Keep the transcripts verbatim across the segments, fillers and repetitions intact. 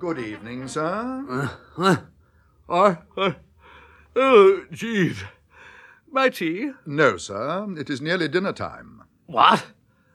Good evening, sir. Uh, uh, uh, oh, Jeeves. My tea? No, sir. It is nearly dinner time. What?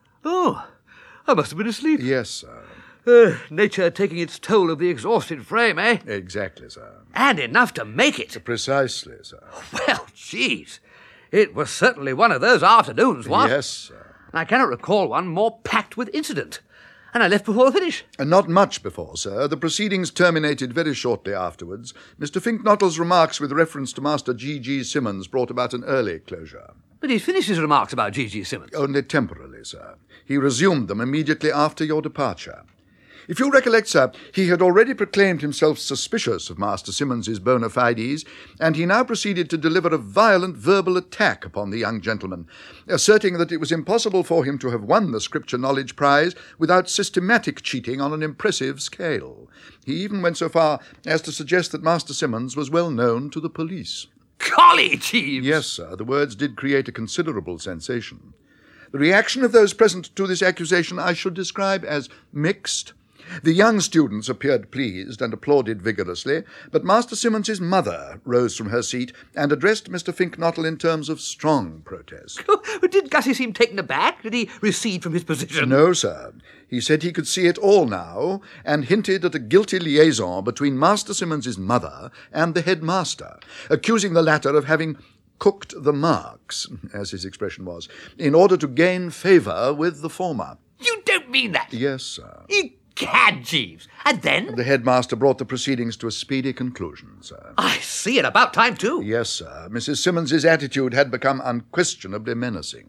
Oh, I must have been asleep. Yes, sir. Uh, nature taking its toll of the exhausted frame, eh? Exactly, sir. And enough to make it. Precisely, sir. Well, Jeeves. It was certainly one of those afternoons, what? Yes, sir. I cannot recall one more packed with incident. And I left before the finish. And not much before, sir. The proceedings terminated very shortly afterwards. Mister Finknottle's remarks with reference to Master G G Simmons brought about an early closure. But he finished his remarks about G G Simmons. Only temporarily, sir. He resumed them immediately after your departure. If you recollect, sir, he had already proclaimed himself suspicious of Master Simmons's bona fides, and he now proceeded to deliver a violent verbal attack upon the young gentleman, asserting that it was impossible for him to have won the Scripture Knowledge Prize without systematic cheating on an impressive scale. He even went so far as to suggest that Master Simmons was well known to the police. Golly, Jeeves! Yes, sir, the words did create a considerable sensation. The reaction of those present to this accusation I should describe as mixed. The young students appeared pleased and applauded vigorously, but Master Simmons's mother rose from her seat and addressed Mister Finknottle in terms of strong protest. Did Gussie seem taken aback? Did he recede from his position? No, sir. He said he could see it all now, and hinted at a guilty liaison between Master Simmons's mother and the headmaster, accusing the latter of having cooked the marks, as his expression was, in order to gain favour with the former. You don't mean that? Yes, sir. Egad, Jeeves. And then? The headmaster brought the proceedings to a speedy conclusion, sir. I see, and about time, too. Yes, sir. Missus Simmons's attitude had become unquestionably menacing.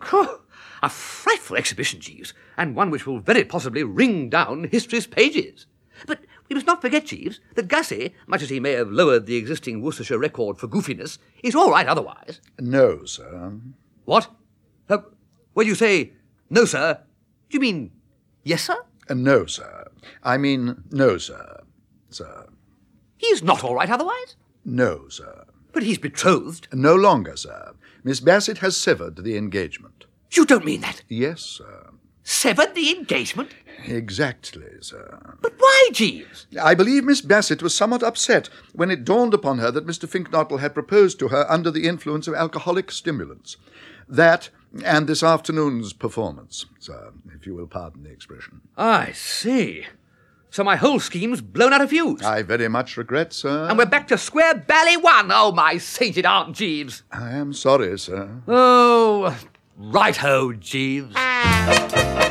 A frightful exhibition, Jeeves, and one which will very possibly ring down history's pages. But we must not forget, Jeeves, that Gussie, much as he may have lowered the existing Worcestershire record for goofiness, is all right otherwise. No, sir. What? Uh, when you say, no, sir, do you mean, yes, sir? Uh, no, sir. I mean, no, sir. Sir. He's not all right otherwise? No, sir. But he's betrothed. No longer, sir. Miss Bassett has severed the engagement. You don't mean that? Yes, sir. Severed the engagement? Exactly, sir. But why, Jeeves? I believe Miss Bassett was somewhat upset when it dawned upon her that Mister Finknottle had proposed to her under the influence of alcoholic stimulants. That and this afternoon's performance, sir, if you will pardon the expression. I see. So my whole scheme's blown out of fuse. I very much regret, sir. And we're back to square bally one. Oh, my sainted Aunt Jeeves. I am sorry, sir. Oh, right-ho, Jeeves.